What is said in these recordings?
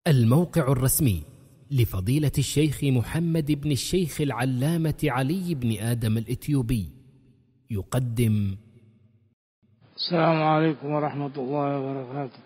الموقع الرسمي لفضيلة الشيخ محمد بن الشيخ العلامة علي بن آدم الإثيوبي يقدم. السلام عليكم ورحمة الله وبركاته.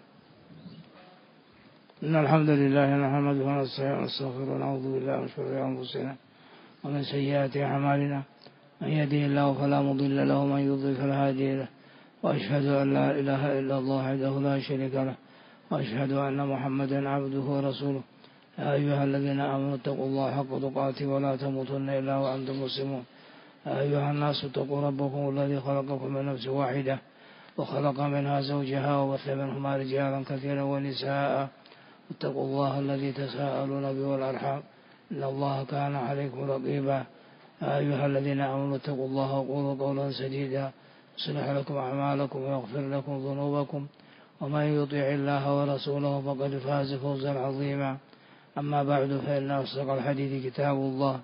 إن الحمد لله نحمده ونستعينه ونستغفره ونعوذ بالله من شرور أنفسنا ومن سيئات أعمالنا، من يهده الله فلا مضل له ومن يضلل فلا هادي له، وأشهد أن لا إله إلا الله وحده لا شريك له، وأشهد أن محمدا عبده ورسوله. يا أيها الذين آمنوا اتقوا الله حق تقاته ولا تموتن إلا وأنتم مسلمون. يا أيها الناس اتقوا ربكم الذي خلقكم من نفس واحدة وخلق منها زوجها وبث منهما رجالا كثيرا ونساء، اتقوا الله الذي تساءلون به والأرحام إن الله كان عليكم رقيبا. يا أيها الذين آمنوا اتقوا الله وقولوا قولا سديدا يصلح لكم أعمالكم ويغفر لكم ذنوبكم، ومن يطع الله ورسوله فقد فاز فوزا عظيما. أما بعد، فإن أصدق الحديث كتاب الله،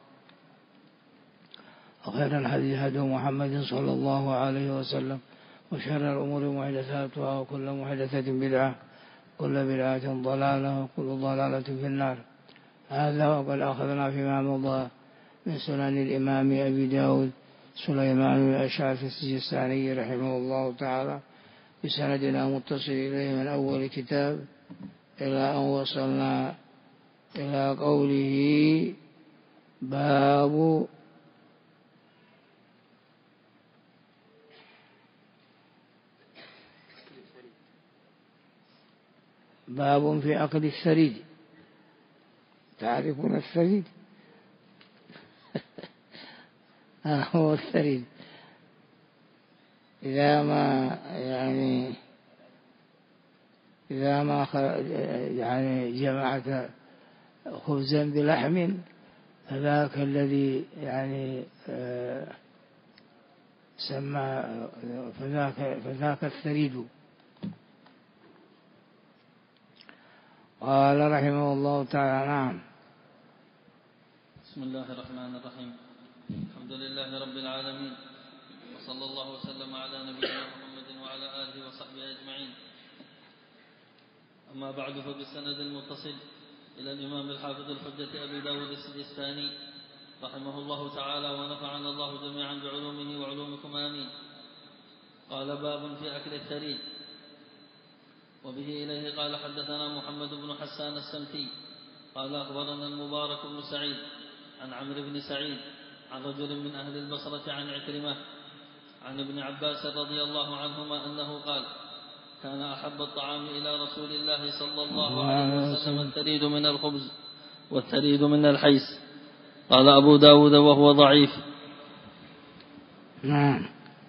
وخير الحديث هدي محمد صلى الله عليه وسلم، وشر الأمور محدثاتها، وكل محدثة بدعة، كل بدعة ضلالة، وكل ضلالة في النار. هذا وقد أخذنا فيما مضى من سنن الإمام أبي داود سليمان الأشعث السجستاني رحمه الله تعالى بسندنا متصل إليه من أول كتاب إلى أن وصلنا إلى قوله باب في أكل الثريد. تعرفون الثريد؟ هو الثريد إذا ما جمعت خبزا بلحم فذاك الذي سمى فذاك الثريد. قال رحمه الله تعالى: نعم. بسم الله الرحمن الرحيم. الحمد لله رب العالمين، وصلى الله وسلم على نبينا محمد وعلى آله وصحبه أجمعين. أما بعد، فبالسند المتصل إلى الإمام الحافظ الحجة أبي داود السجستاني رحمه الله تعالى، ونفعنا الله جميعا بعلومه وعلومكم آمين. قال: باب في أكل الثريد. وبه إليه قال: حدثنا محمد بن حسان السمتي قال: أخبرنا المبارك بن سعيد عن عمرو بن سعيد عن رجل من أهل البصرة عن عكرمة عن ابن عباس رضي الله عنهما أنه قال: كان أحب الطعام إلى رسول الله صلى الله عليه وسلم الثريد من الخبز والثريد من الحيس. قال أبو داود وهو ضعيف. نعم،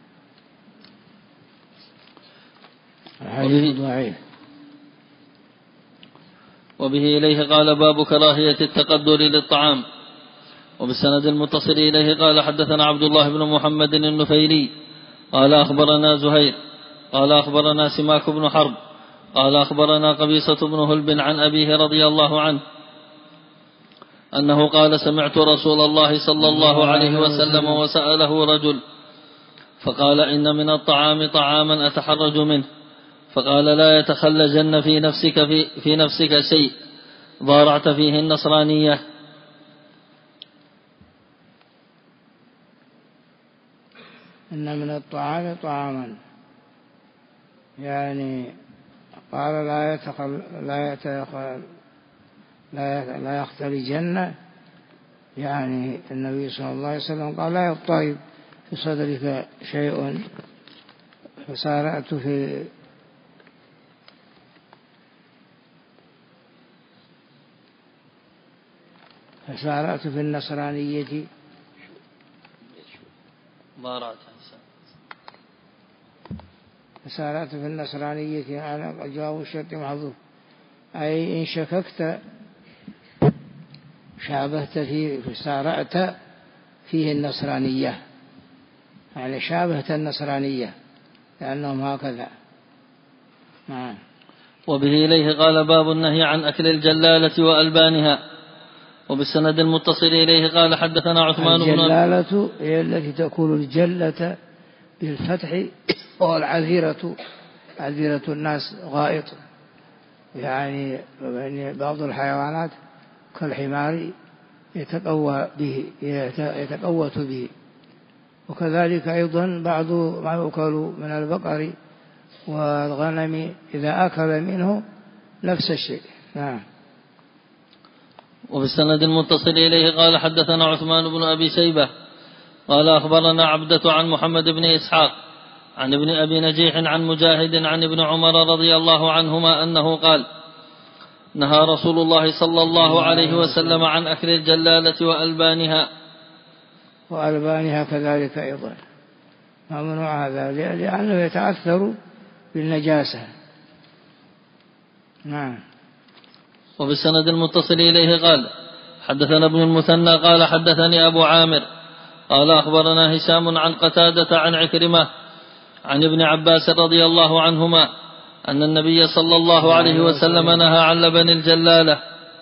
الحديث ضعيف. وبه إليه قال: باب كراهية التقدر للطعام. وبالسند المتصل إليه قال: حدثنا عبد الله بن محمد النفيلي قال: أخبرنا زهير قال: أخبرنا سماك بن حرب قال: أخبرنا قبيصة بن هلب عن أبيه رضي الله عنه أنه قال: سمعت رسول الله صلى الله عليه وسلم وسأله رجل فقال: إن من الطعام طعاما أتحرج منه، فقال: لا يتخلجن في نفسك شيء ضارعت فيه النصرانية. إن من الطعام طعاما، قال: لا يختلجن، النبي صلى الله عليه وسلم قال: لا يضطرب في صدرك شيء. فسارعت في النصرانية. فسارعت في النصرانية، أنا جواب الشرط محذوف، أي إن شككت شابهت فيه، فسارعت فيه النصرانية، شابهت النصرانية لأنهم هكذا. نعم. وبه إليه قال: باب النهي عن أكل الجلالة وألبانها. وبالسند المتصل إليه قال: حدثنا عثمان بن الجلالة هي التي تكون الجلة بالفتح، والعذيرة عذيرة الناس غائط، يعني بعض الحيوانات كالحمار يتقوت به، وكذلك أيضا بعض ما يؤكل من البقر والغنم إذا أكل منه نفس الشيء. نعم. وبالسند المتصل إليه قال حدثنا عثمان بن أبي شيبة قال أخبرنا عبدة عن محمد بن إسحاق عن ابن أبي نجيح عن مجاهد عن ابن عمر رضي الله عنهما أنه قال نهى رسول الله صلى الله عليه وسلم عن أكل الجلالة وألبانها كذلك أيضا ممنوع هذا لأنه يتأثر بالنجاسة. نعم. وبالسند المتصل إليه قال حدثنا ابن المثنى قال حدثني أبو عامر قال أخبرنا هشام عن قتادة عن عكرمة عن ابن عباس رضي الله عنهما أن النبي صلى الله عليه وسلم نهى عن لبن الجلالة،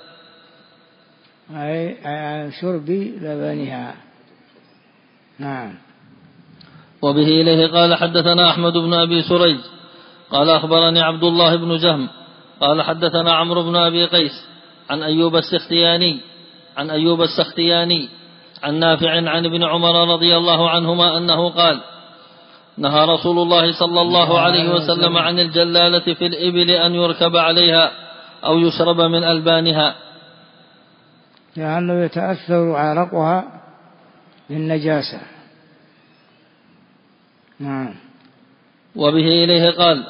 أي عن شرب لبنها. نعم. وبه إليه قال حدثنا أحمد بن أبي سريج قال أخبرني عبد الله بن جهم قال حدثنا عمرو بن أبي قيس عن أيوب السختياني عن نافع عن ابن عمر رضي الله عنهما أنه قال نهى رسول الله صلى الله عليه وسلم عن الجلالة في الإبل أن يركب عليها أو يشرب من ألبانها، لأنه يتأثر عرقها بالنجاسة. نعم. وبه إليه قال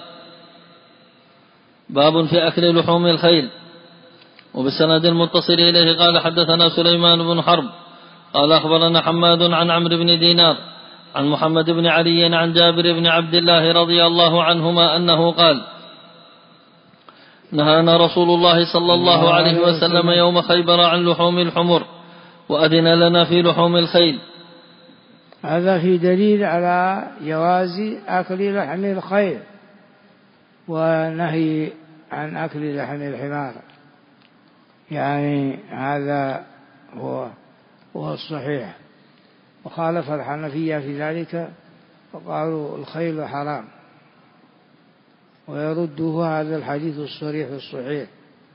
باب في أكل لحوم الخيل. وبالسند المتصل إليه قال حدثنا سليمان بن حرب قال أخبرنا حماد عن عمرو بن دينار عن محمد بن علي عن جابر بن عبد الله رضي الله عنهما أنه قال نهانا رسول الله صلى الله عليه وسلم يوم خيبر عن لحوم الحمر وأذن لنا في لحوم الخيل. هذا في دليل على جواز أكل لحم الخيل ونهي عن أكل لحم الحمار، يعني هذا هو الصحيح. وخالف الحنفية في ذلك وقالوا الخيل حرام، ويرده هذا الحديث الصريح الصحيح.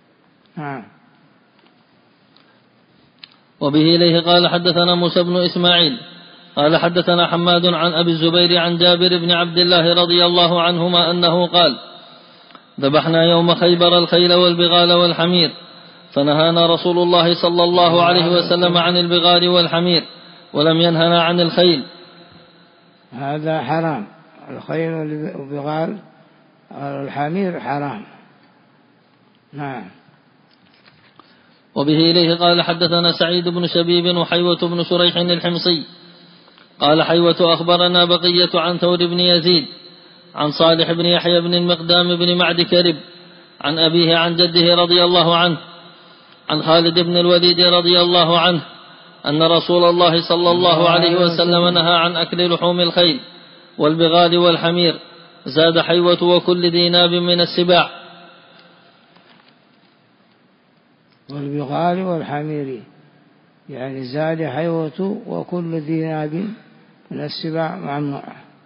وبه إليه قال حدثنا موسى بن إسماعيل قال حدثنا حماد عن أبي الزبير عن جابر بن عبد الله رضي الله عنهما أنه قال ذبحنا يوم خيبر الخيل والبغال والحمير فنهانا رسول الله صلى الله عليه وسلم عن البغال والحمير ولم ينهنا عن الخيل. هذا حرام، الخيل والبغال والحمير حرام. نعم. وبه إليه قال حدثنا سعيد بن شبيب وحيوة بن شريح الحمصي قال حيوة أخبرنا بقية عن ثور بن يزيد عن صالح بن يحيى بن المقدام بن معد كرب عن أبيه عن جده رضي الله عنه عن خالد بن الوليد رضي الله عنه أن رسول الله صلى الله عليه وسلم نهى عن أكل لحوم الخيل والبغال والحمير، زاد حيوة وكل ذي ناب من السباع. والبغال والحمير يعني زاد حيوة وكل ذي ناب من السباع ممنوع.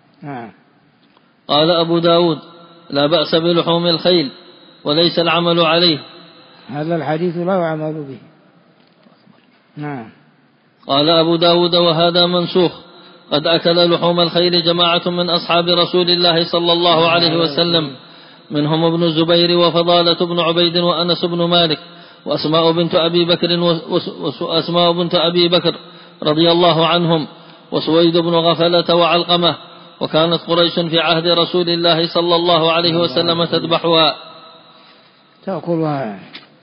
قال أبو داود لا بأس بلحوم الخيل وليس العمل عليه، هذا الحديث لا يعمل به. نعم. قال أبو داود وهذا منسوخ، قد أكل لحوم الخيل جماعة من أصحاب رسول الله صلى الله عليه وسلم منهم ابن الزبير وفضالة بن عبيد وأنس بن مالك وأسماء بنت أبي بكر رضي الله عنهم وسويد بن غفلة وعلقمة، وكانت قريش في عهد رسول الله صلى الله عليه وسلم تذبحها تأكلها.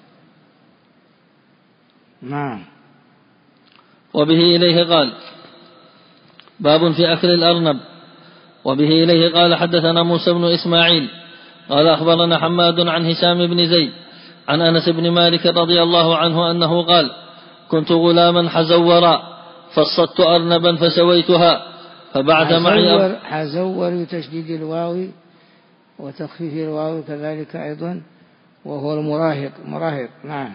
نعم. وبه إليه قال باب في أكل الأرنب. وبه إليه قال حدثنا موسى بن إسماعيل قال أخبرنا حماد عن هشام بن زيد عن أنس بن مالك رضي الله عنه أنه قال كنت غلاما حزورا فصدت أرنبا فسويتها فبعث معي حزور بتشديد الواو وتخفيف الواو كذلك أيضا، وهو المراهق. نعم.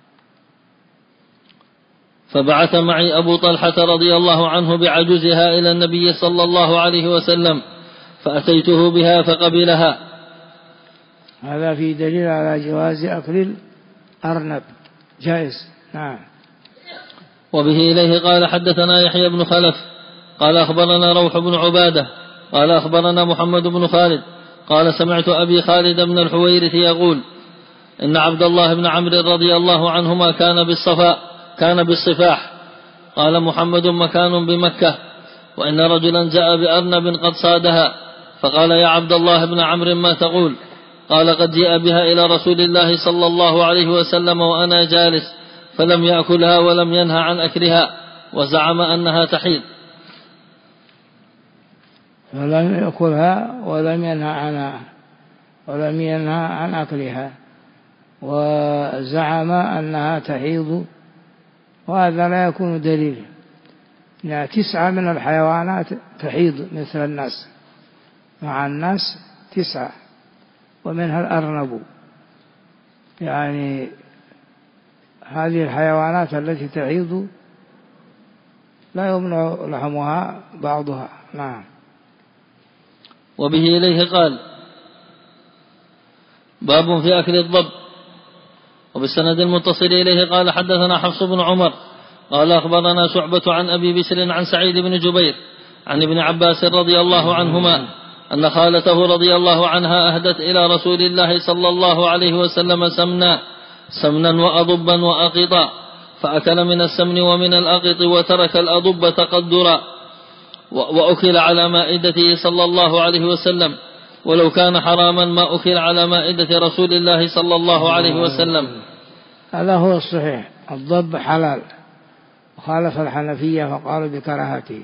فبعث معي أبو طلحة رضي الله عنه بعجزها إلى النبي صلى الله عليه وسلم فأتيته بها فقبلها هذا في دليل على جواز أكل الأرنب، جائز. نعم. وبه إليه قال حدثنا يحيى بن خلف قال أخبرنا روح بن عبادة قال أخبرنا محمد بن خالد قال سمعت أبي خالد بن الحويرث يقول إن عبد الله بن عمرو رضي الله عنهما كان بالصفاح. قال محمد مكان بمكة، وإن رجلا جاء بأرنب قد صادها، فقال يا عبد الله بن عمرو ما تقول؟ قال قد جاء بها إلى رسول الله صلى الله عليه وسلم وأنا جالس، فلم يأكلها ولم ينهى عن أكلها، وزعم أنها تحيض. فلم يأكلها ولم ينهى عن أكلها، وزعم أنها تحيض، وهذا لا يكون دليل. يعني 9 من الحيوانات تحيض مثل الناس، مع الناس 9 ومنها الأرنب. يعني هذه الحيوانات التي تعيض لا يمنع لحمها بعضها. نعم. وبه إليه قال باب في أكل الضب. وبالسند المتصل إليه قال حدثنا حفص بن عمر قال أخبرنا شعبة عن أبي بشر عن سعيد بن جبير عن ابن عباس رضي الله عنهما أن خالته رضي الله عنها أهدت إلى رسول الله صلى الله عليه وسلم سمنا وأضبا وأقطا، فأكل من السمن ومن الأقط وترك الأضب تقدرا، وأكل على مائدته صلى الله عليه وسلم، ولو كان حراما ما أكل على مائدة رسول الله صلى الله عليه وسلم. هذا هو الصحيح، الضب حلال، وخالف الحنفية فقالوا بكراهته.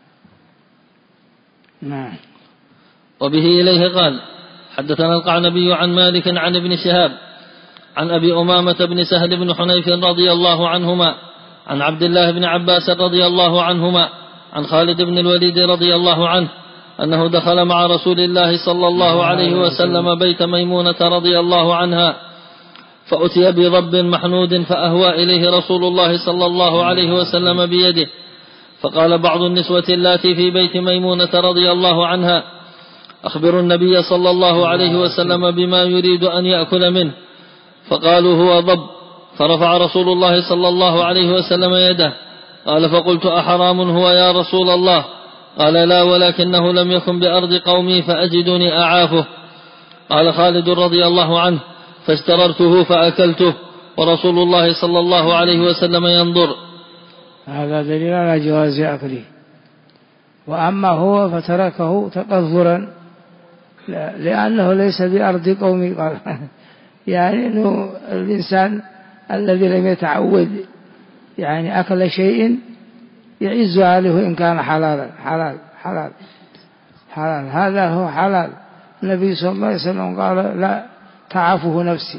نعم. وبه إليه قال حدثنا القعنبي عن مالك عن ابن شهاب عن أبي أمامة بن سهل بن حنيف رضي الله عنهما عن عبد الله بن عباس رضي الله عنهما عن خالد بن الوليد رضي الله عنه أنه دخل مع رسول الله صلى الله عليه وسلم بيت ميمونة رضي الله عنها، فأتي بضب محنود فأهوى إليه رسول الله صلى الله عليه وسلم بيده، فقال بعض النسوة اللاتي في بيت ميمونة رضي الله عنها أخبروا النبي صلى الله عليه وسلم بما يريد أن يأكل منه، فقالوا هو ضب، فرفع رسول الله صلى الله عليه وسلم يده، قال فقلت أحرام هو يا رسول الله؟ قال لا، ولكنه لم يكن بأرض قومي فأجدني أعافه. قال خالد رضي الله عنه فاشتررته فأكلته ورسول الله صلى الله عليه وسلم ينظر. هذا دليل على جواز أكله. وأما هو فتركه تقذرا لأنه ليس بأرض قومي. قال يعني أنه الإنسان الذي لم يتعود يعني أكل شيء يعز عليه إن كان حلالا. حلال هذا هو حلال. النبي صلى الله عليه وسلم قال لا تعافه نفسي،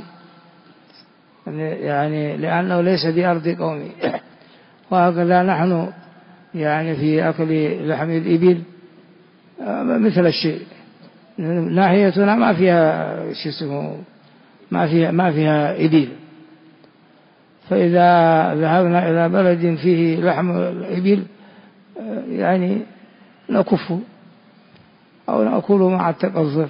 يعني لأنه ليس بأرض قومي. وهكذا نحن يعني في أكل لحم الإبل مثل الشيء، ناحيتنا ما فيها شيء اسمه ما فيها إبل، فإذا ذهبنا إلى بلد فيه لحم الإبل يعني نكفه أو نأكله مع التقذر،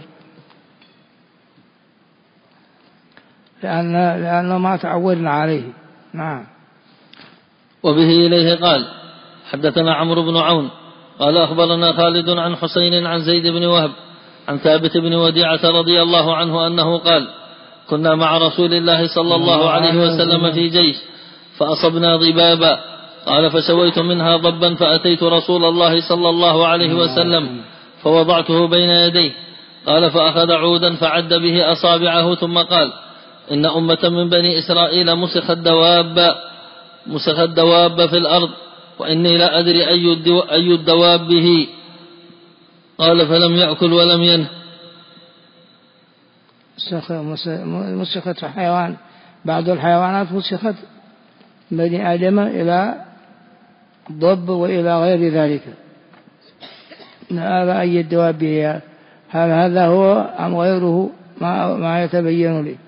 لأنه ما تعودنا عليه. نعم. وبه إليه قال حدثنا عمرو بن عون قال أخبرنا خالد عن حسين عن زيد بن وهب عن ثابت بن وديعة رضي الله عنه أنه قال كنا مع رسول الله صلى الله عليه وسلم في جيش فأصبنا ضبابا، قال فسويت منها ضبا فأتيت رسول الله صلى الله عليه وسلم فوضعته بين يديه، قال فأخذ عودا فعد به أصابعه ثم قال إن أمة من بني إسرائيل مسخ الدواب في الأرض، وإني لا أدري أي الدواب به. قال فلم يأكل ولم ينه. مسخت حيوان، بعض الحيوانات مسخت بني آدم إلى ضب وإلى غير ذلك. هذا أي الدواب به، هل هذا هو أم غيره ما يتبين لي.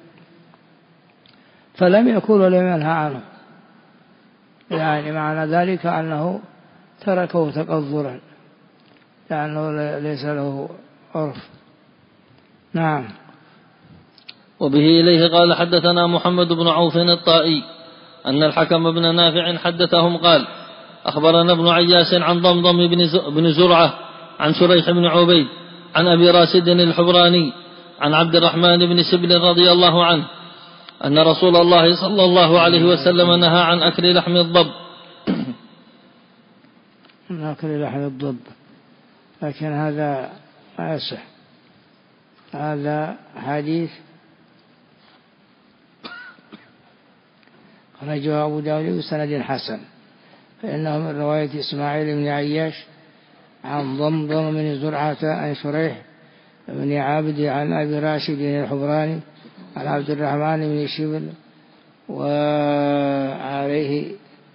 فلم يأكل ولم ينهى عنه، يعني معنى ذلك أنه تركه تقذرا لأنه ليس له عرف. نعم. وبه إليه قال حدثنا محمد بن عوف الطائي أن الحكم بن نافع حدثهم قال أخبرنا ابن عياش عن ضمضم بن زرعة عن شريح بن عبيد عن أبي راشد الحبراني عن عبد الرحمن بن سبل رضي الله عنه أن رسول الله صلى الله عليه وسلم نهى عن أكل لحم الضب. من أكل لحم الضب، لكن هذا ما يصح، هذا حديث خرجه أبو داود بسند حسن، فإنه من رواية إسماعيل بن عياش عن ضمضم بن زرعة عن شريح بن عابد عن أبي راشد الحبراني عن عبد الرحمن بن شبل وعليه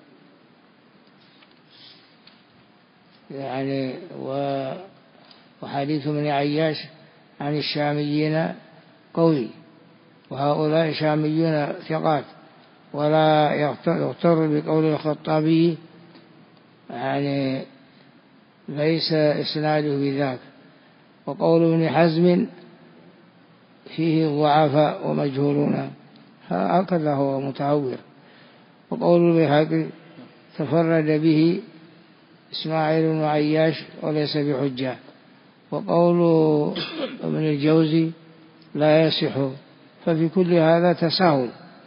يعني وحديث ابن عياش عن الشاميين قوي، وهؤلاء شاميون ثقات، ولا يغتر بقول الخطابي يعني ليس إسناده بذاك. وقول ابن حزم فيه ضعفاء ومجهولون، هكذا هو متعور. وقول البيهقي تفرد به إسماعيل بن عياش وليس بحجة. وقول ابن الجوزي لا يصح، ففي كل هذا تساهل،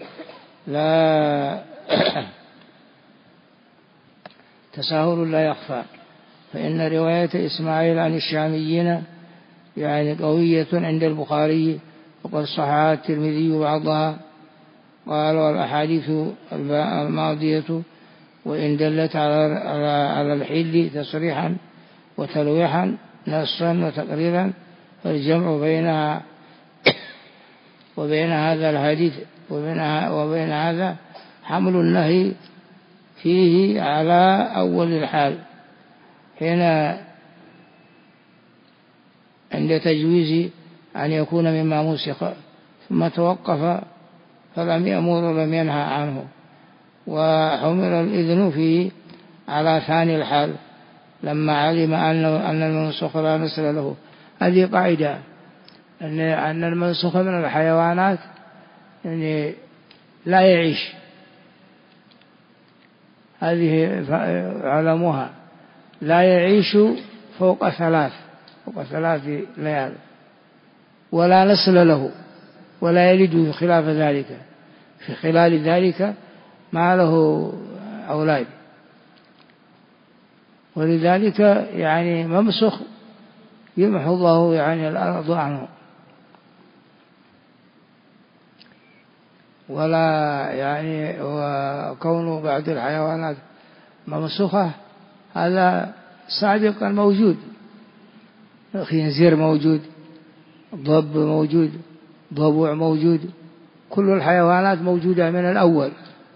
لا تساهل لا يخفى، فإن رواية إسماعيل عن الشاميين يعني قوية عند البخاري، وقد صححها الترمذي بعضها، قال والأحاديث الماضية وإن دلت على الحل تصريحا وتلويحا نصا وتقريرا، فالجمع بينها وبين هذا الحديث وبين هذا حمل النهي فيه على أول الحال حين عند تجويز أن يكون مما مسخ، ثم توقف فلم يأمر ولم ينهى عنه، وحمل الإذن فيه على ثاني الحال لما علم أن المنسوخ لا نسل له. هذه قاعدة أن المنسوخ من الحيوانات يعني لا يعيش، هذه علموها، لا يعيش فوق 3 ليال، ولا نسل له، ولا يلد خلاف ذلك، في خلال ذلك ما له أولاد، ولذلك يعني ممسخ يمحو الله يعني الأرض عنه، ولا يعني وكونه بعد الحيوانات ممسوخة هذا سابقا موجود، خنزير موجود، ضب موجود، ضبع موجود، كل الحيوانات موجودة من الأول.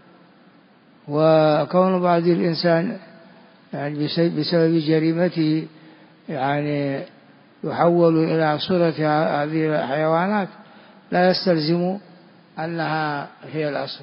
وكون بعض الإنسان يعني بسبب جريمته يعني يحول إلى صورة هذه الحيوانات لا يستلزم أنها هي الأصل.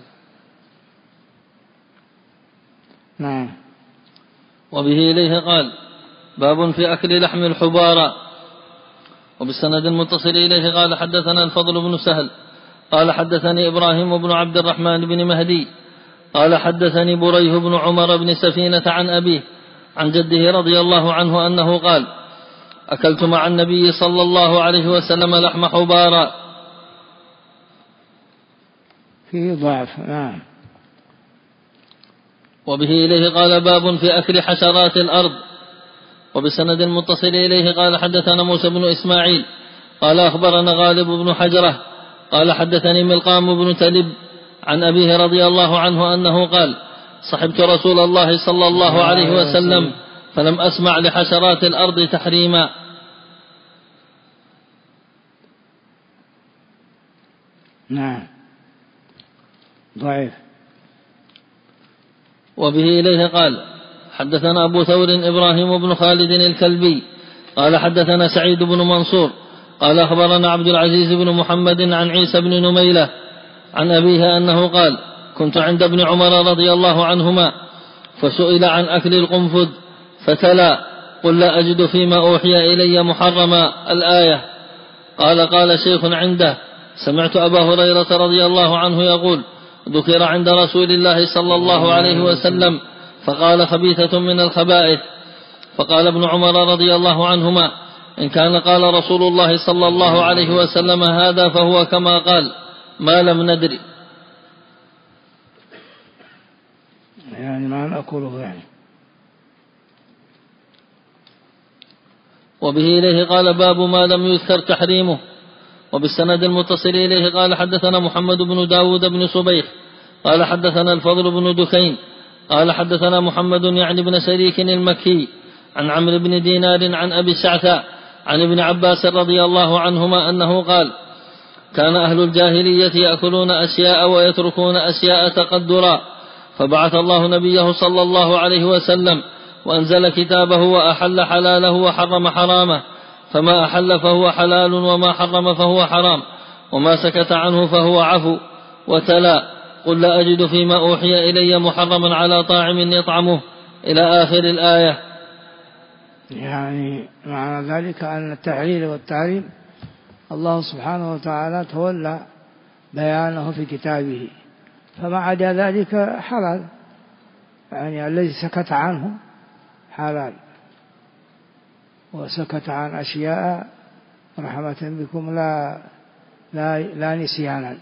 نعم. وبه إليه قال باب في أكل لحم الحبارى. وبالسند المتصل إليه قال حدثنا الفضل بن سهل قال حدثني إبراهيم بن عبد الرحمن بن مهدي قال حدثني بريه بن عمر بن سفينة عن أبيه عن جده رضي الله عنه أنه قال أكلت مع النبي صلى الله عليه وسلم لحم حبارى. فيه ضعف. نعم. وبه إليه قال باب في أكل حشرات الأرض. وبسند المتصل إليه قال حدثنا موسى بن إسماعيل قال أخبرنا غالب بن حجرة قال حدثني ملقام بن تلب عن أبيه رضي الله عنه أنه قال صحبت رسول الله صلى الله عليه وسلم فلم أسمع لحشرات الأرض تحريما. نعم. ضعيف. وبه إليه قال حدثنا أبو ثور إبراهيم بن خالد الكلبي قال حدثنا سعيد بن منصور قال أخبرنا عبد العزيز بن محمد عن عيسى بن نميلة عن أبيه أنه قال كنت عند ابن عمر رضي الله عنهما فسئل عن أكل القنفذ فتلا قل لا أجد فيما أوحي إلي محرما الآية. قال شيخ عنده سمعت أبا هريرة رضي الله عنه يقول: ذكر عند رسول الله صلى الله عليه وسلم فقال: خبيثة من الخبائث. فقال ابن عمر رضي الله عنهما: إن كان قال رسول الله صلى الله عليه وسلم هذا فهو كما قال، ما لم ندري. يعني ما نأكله يعني. وبه إليه قال: باب ما لم يذكر تحريمه. وبالسند المتصل إليه قال: حدثنا محمد بن داود بن صبيح قال: حدثنا الفضل بن دكين قال: حدثنا محمد يعني بن شريك المكي عن عمرو بن دينار عن أبي الشعثاء عن ابن عباس رضي الله عنهما أنه قال: كان أهل الجاهلية يأكلون أشياء ويتركون أشياء تقدرا، فبعث الله نبيه صلى الله عليه وسلم وأنزل كتابه وأحل حلاله وحرم حرامه، فما أحل فهو حلال وما حرم فهو حرام، وما سكت عنه فهو عفو. وتلا: قل لا أجد فيما أوحي إلي محرما على طاعم يطعمه إلى آخر الآية. يعني معنى ذلك أن التحليل والتحريم الله سبحانه وتعالى تولى بيانه في كتابه، فما عدا ذلك حلال، يعني الذي سكت عنه حلال، وسكت عن أشياء رحمة بكم لا نسيانا،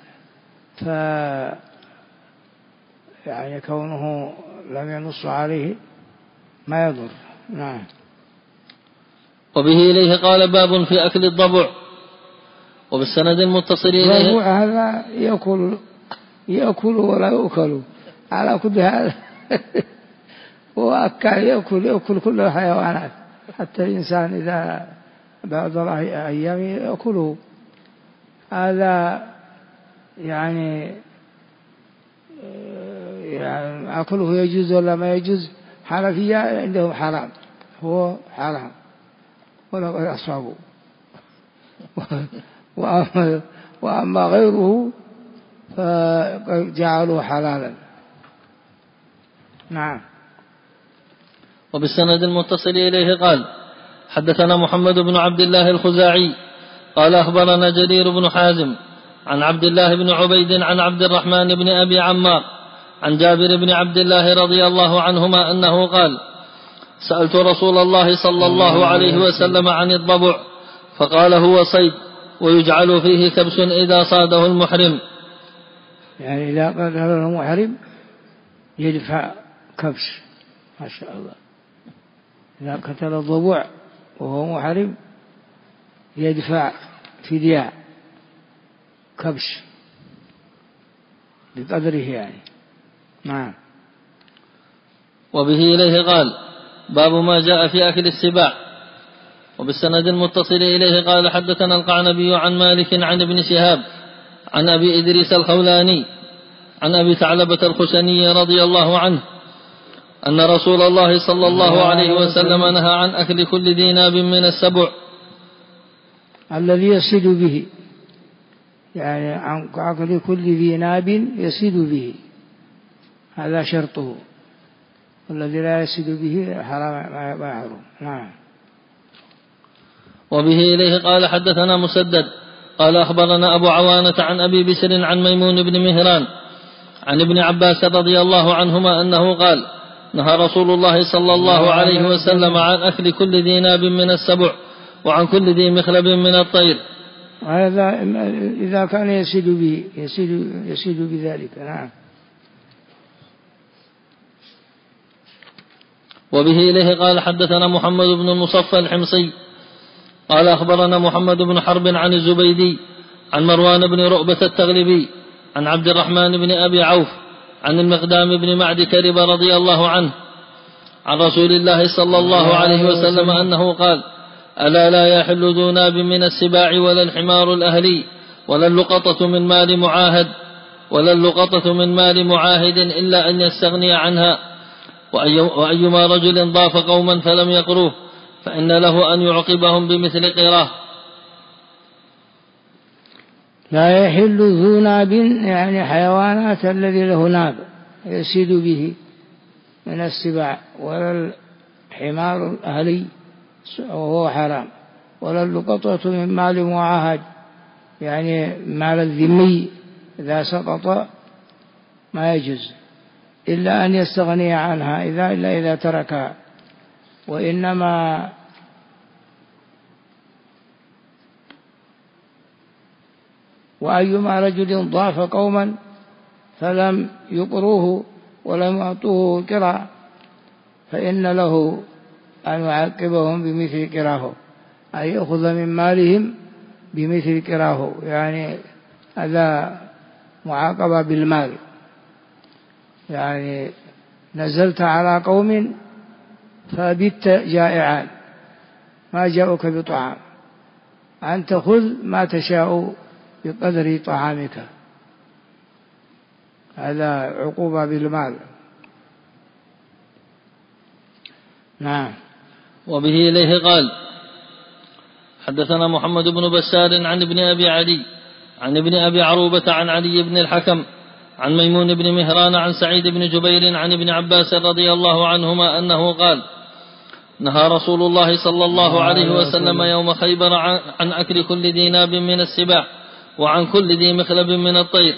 يعني كونه لم ينص عليه ما يضر. نعم. وبه إليه قال: باب في أكل الضبع. وبالسند المتصل إليه الضبع هذا يأكل ولا يؤكل على كل هذا وأكل يأكل كل الحيوانات، حتى الإنسان إذا بعد أيام يأكله. هذا يعني أكله يجوز ولا ما يجوز؟ حنفية عندهم حرام، هو حرام ولا أصابه. وأما غيره فجعلوه حلالا. نعم. وبالسند المتصل إليه قال: حدثنا محمد بن عبد الله الخزاعي قال: أخبرنا جرير بن حازم عن عبد الله بن عبيد عن عبد الرحمن بن أبي عمار عن جابر بن عبد الله رضي الله عنهما أنه قال: سألت رسول الله صلى الله عليه وسلم عن الضبع، فقال: هو صيد ويجعل فيه كبش إذا صاده المحرم. يعني إذا قتله المحرم يدفع كبش. ما شاء الله. إذا قتل الضبع وهو محرم يدفع فدية كبش بقدره يعني. نعم. وبه إليه قال: باب ما جاء في أكل السباع. وبالسند المتصل إليه قال: حدثنا القعنبي عن مالك عن ابن شهاب عن أبي إدريس الخولاني عن أبي ثعلبة الخشني رضي الله عنه أن رسول الله صلى الله عليه وسلم نهى عن أكل كل ذي ناب من السبع الذي يصيد به، يعني عن أكل كل ذي ناب يصيد به، هذا شرطه، والذي لا يصيد به حرام ما يحرم. نعم. وبه إليه قال: حدثنا مسدد قال: أخبرنا أبو عوانة عن أبي بشر عن ميمون بن مهران عن ابن عباس رضي الله عنهما أنه قال: نهى رسول الله صلى الله عليه وسلم عن أكل كل ذي ناب من السبع وعن كل ذي مخلب من الطير. هذا إذا كان يصيد به يصيد بذلك. نعم. وبه إليه قال: حدثنا محمد بن المصفى الحمصي قال: أخبرنا محمد بن حرب عن الزبيدي عن مروان بن رؤبة التغلبي عن عبد الرحمن بن أبي عوف عن المقدام بن معد كرب رضي الله عنه عن رسول الله صلى الله عليه وسلم أنه قال: ألا لا يحل ذو ناب من السباع ولا الحمار الأهلي ولا اللقطة من مال معاهد إلا أن يستغني عنها، وأيما رجل ضاف قوما فلم يقروه فإن له أن يعقبهم بمثل قراه. لا يحل ذو ناب يعني حيوانات الذي له ناب يسيد به من السباع، ولا الحمار الأهلي وهو حرام، ولا اللقطة من مال معاهد يعني مال الذمي إذا سقط ما يجوز إلا أن يستغني عنها إلا إذا تركها. وأيما رجل ضاف قوما فلم يقروه ولم يعطوه كرا فإن له أن يعاقبهم بمثل كراه، أي يأخذ من مالهم بمثل كراه، يعني هذا معاقبة بالمال. يعني نزلت على قوم فبت جائعا ما جاءوك بطعام، أنت خذ ما تشاء بقدر طعامك، هذا عقوبة بالمال. نعم. وبه إليه قال حدثنا محمد بن بشار عن ابن أبي علي عن ابن أبي عروبة عن علي بن الحكم عن ميمون بن مهران عن سعيد بن جبير عن ابن عباس رضي الله عنهما أنه قال نهى رسول الله صلى الله عليه وسلم يوم خيبر عن أكل كل ذي ناب من السباع وعن كل ذي مخلب من الطير.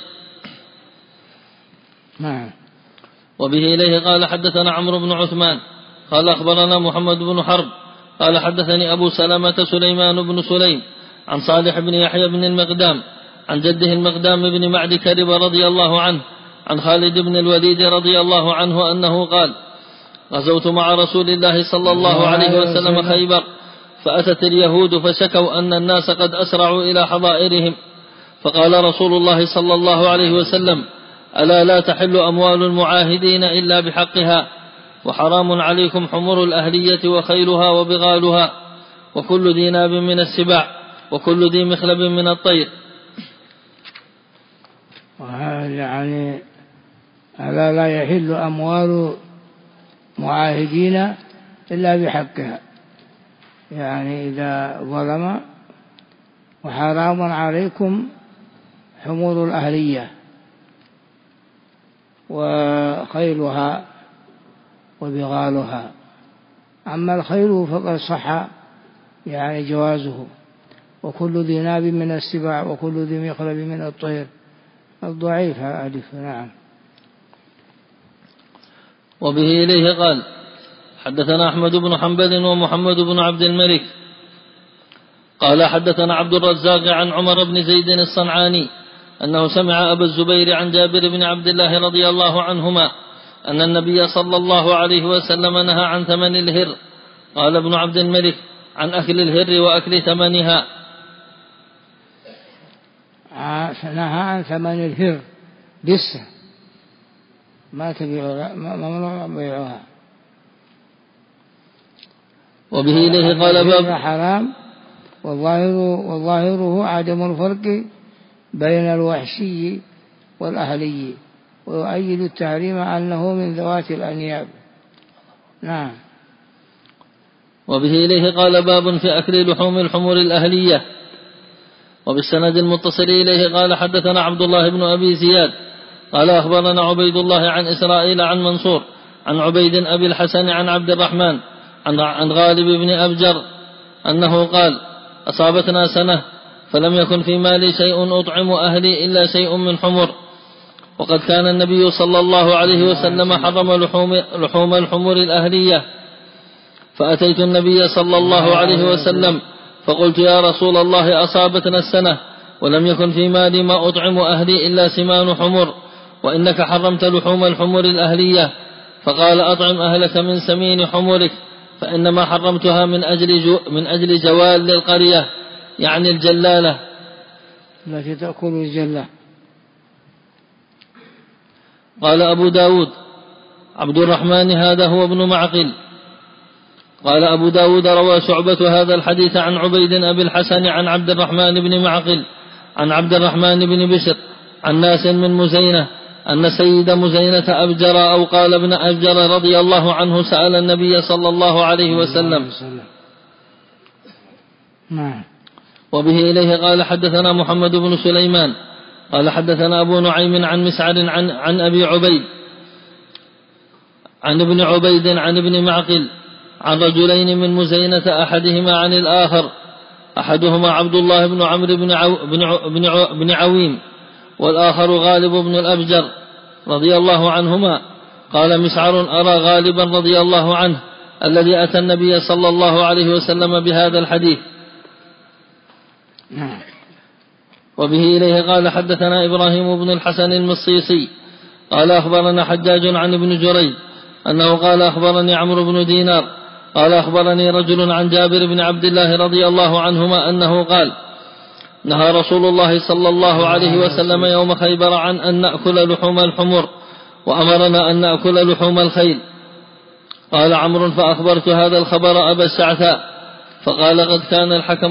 وبه إليه قال حدثنا عمرو بن عثمان قال أخبرنا محمد بن حرب قال حدثني أبو سلمة سليمان بن سليم عن صالح بن يحيى بن المقدام عن جده المقدام بن معد كرب رضي الله عنه عن خالد بن الوليد رضي الله عنه أنه قال غزوت مع رسول الله صلى الله عليه وسلم خيبر فأتت اليهود فشكوا أن الناس قد أسرعوا إلى حظائرهم، فقال رسول الله صلى الله عليه وسلم ألا لا تحل أموال المعاهدين إلا بحقها، وحرام عليكم حمر الأهلية وخيلها وبغالها وكل ذي ناب من السباع وكل ذي مخلب من الطير. يعني ألا لا يحل أموال معاهدين إلا بحقها، يعني إذا ظلم. وحرام عليكم حمور الأهلية وخيلها وبغالها. أما الخيل فقد صح يعني جوازه، وكل ذي ناب من السباع وكل ذي مخلب من الطير الضعيف ألف. نعم. وبه إليه قال حدثنا أحمد بن حنبل ومحمد بن عبد الملك قال حدثنا عبد الرزاق عن عمر بن زيد الصنعاني أنه سمع أبا الزبير عن جابر بن عبد الله رضي الله عنهما أن النبي صلى الله عليه وسلم نهى عن ثمن الهر. قال ابن عبد الملك عن أكل الهر وأكل ثمنها. نهى عن ثمن الهر بس ما تبيعها، ممنوع بيعها. وبه إليه قال باب حرام، وظاهره عدم الفرق بين الوحشي والأهلي، ويؤيد التحريم أنه من ذوات الأنياب. نعم. وبه إليه قال باب في أكل لحوم الحمر الأهلية. وبالسند المتصل إليه قال حدثنا عبد الله بن أبي زياد قال أخبرنا عبيد الله عن إسرائيل عن منصور عن عبيد أبي الحسن عن عبد الرحمن عن غالب بن أبجر أنه قال أصابتنا سنة فلم يكن في مالي شيء أطعم أهلي إلا شيء من حمر، وقد كان النبي صلى الله عليه وسلم حرم لحوم الحمر الأهلية، فأتيت النبي صلى الله عليه وسلم فقلت يا رسول الله أصابتنا السنة ولم يكن في مالي ما أطعم أهلي إلا سمان حمر، وإنك حرمت لحوم الحمر الأهلية، فقال أطعم أهلك من سمين حمرك، فإنما حرمتها من أجل جوال القرية، يعني الجلالة التي تأكل الجلة. قال أبو داود عبد الرحمن هذا هو ابن معقل. قال أبو داود روى شعبة هذا الحديث عن عبيد أبي الحسن عن عبد الرحمن بن معقل عن عبد الرحمن بن بشر عن ناس من مزينة أن سيد مزينة أبجر أو قال ابن أبجر رضي الله عنه سأل النبي صلى الله عليه وسلم. وبه إليه قال حدثنا محمد بن سليمان قال حدثنا أبو نعيم عن مسعر عن أبي عبيد عن ابن عبيد عن ابن معقل عن رجلين من مزينة أحدهما عن الآخر أحدهما عبد الله بن عمرو بن عويم والآخر غالب بن الأبجر رضي الله عنهما. قال مسعر: أرى غالبا رضي الله عنه الذي أتى النبي صلى الله عليه وسلم بهذا الحديث. وبه إليه قال حدثنا إبراهيم بن الحسن المصيصي قال أخبرنا حجاج عن ابن جريج أنه قال أخبرني عمرو بن دينار قال أخبرني رجل عن جابر بن عبد الله رضي الله عنهما أنه قال: نهى رسول الله صلى الله عليه وسلم يوم خيبر عن أن نأكل لحوم الحمر وأمرنا أن نأكل لحوم الخيل. قال عمرو: فأخبرت هذا الخبر أبا الشعثاء فقال: قد كان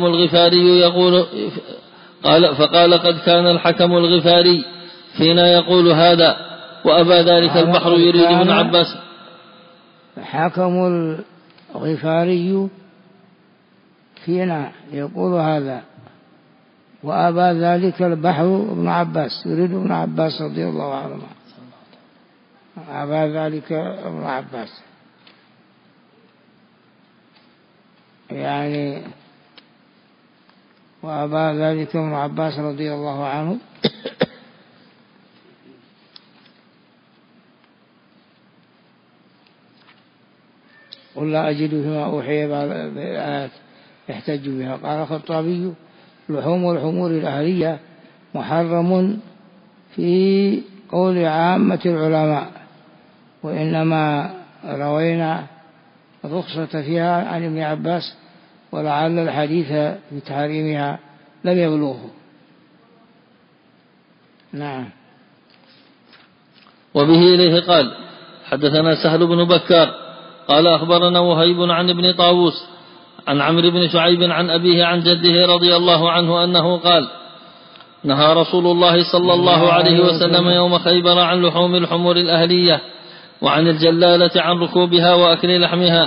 الحكم الغفاري فينا يقول هذا، وأبى ذلك البحر يريد ابن عباس. الحكم الغفاري فينا يقول هذا، وأبى ذلك البحر ابن عباس يريد ابن عباس رضي الله عنهما. أبى ذلك ابن عباس يعني وأبى ذلك ابن عباس رضي الله عنه قل لا أجد فيما أوحي بالآيات يحتج بها. قال الخطابي: لحوم الحمور الأهلية محرم في قول عامة العلماء، وإنما روينا الرخصة فيها عن ابن عباس، ولعل الحديث بتحريمها لم يبلغه. نعم. وبه إليه قال حدثنا سهل بن بكار قال أخبرنا وهيب عن ابن طاووس عن عمرو بن شعيب عن أبيه عن جده رضي الله عنه أنه قال: نهى رسول الله صلى الله عليه وسلم يوم خيبر عن لحوم الحمر الأهلية وعن الجلالة عن ركوبها وأكل لحمها.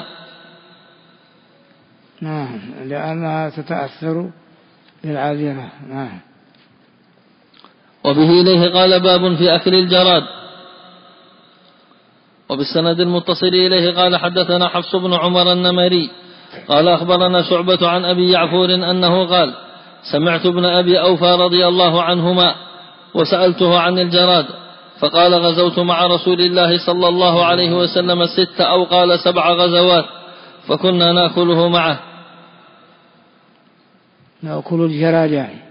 نعم، لأنها تتأثر بالعذرة. نعم. وبه إليه قال: باب في أكل الجراد. وبالسند المتصل إليه قال حدثنا حفص بن عمر النمري قال أخبرنا شعبة عن أبي يعفور أنه قال: سمعت ابن أبي أوفى رضي الله عنهما وسألته عن الجراد فقال: غزوت مع رسول الله صلى الله عليه وسلم 6 أو قال 7 غزوات فكنا نأكله معه. نأكل الجراد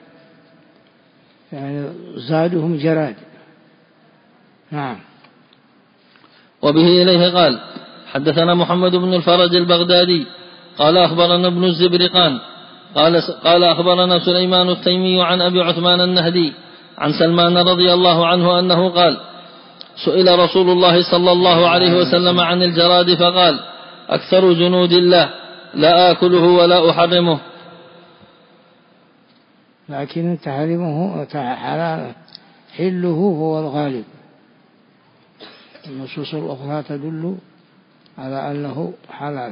يعني زادهم جراد. نعم. وبه إليه قال حدثنا محمد بن الفرج البغدادي قال أخبرنا ابن الزبرقان قال أخبرنا سليمان التيمي عن أبي عثمان النهدي عن سلمان رضي الله عنه أنه قال: سئل رسول الله صلى الله عليه وسلم عن الجراد فقال: أكثر جنود الله لا آكله ولا أحرمه. لكن تحريمه حله هو الغالب. النصوص الأخرى تدل على أنه حلال.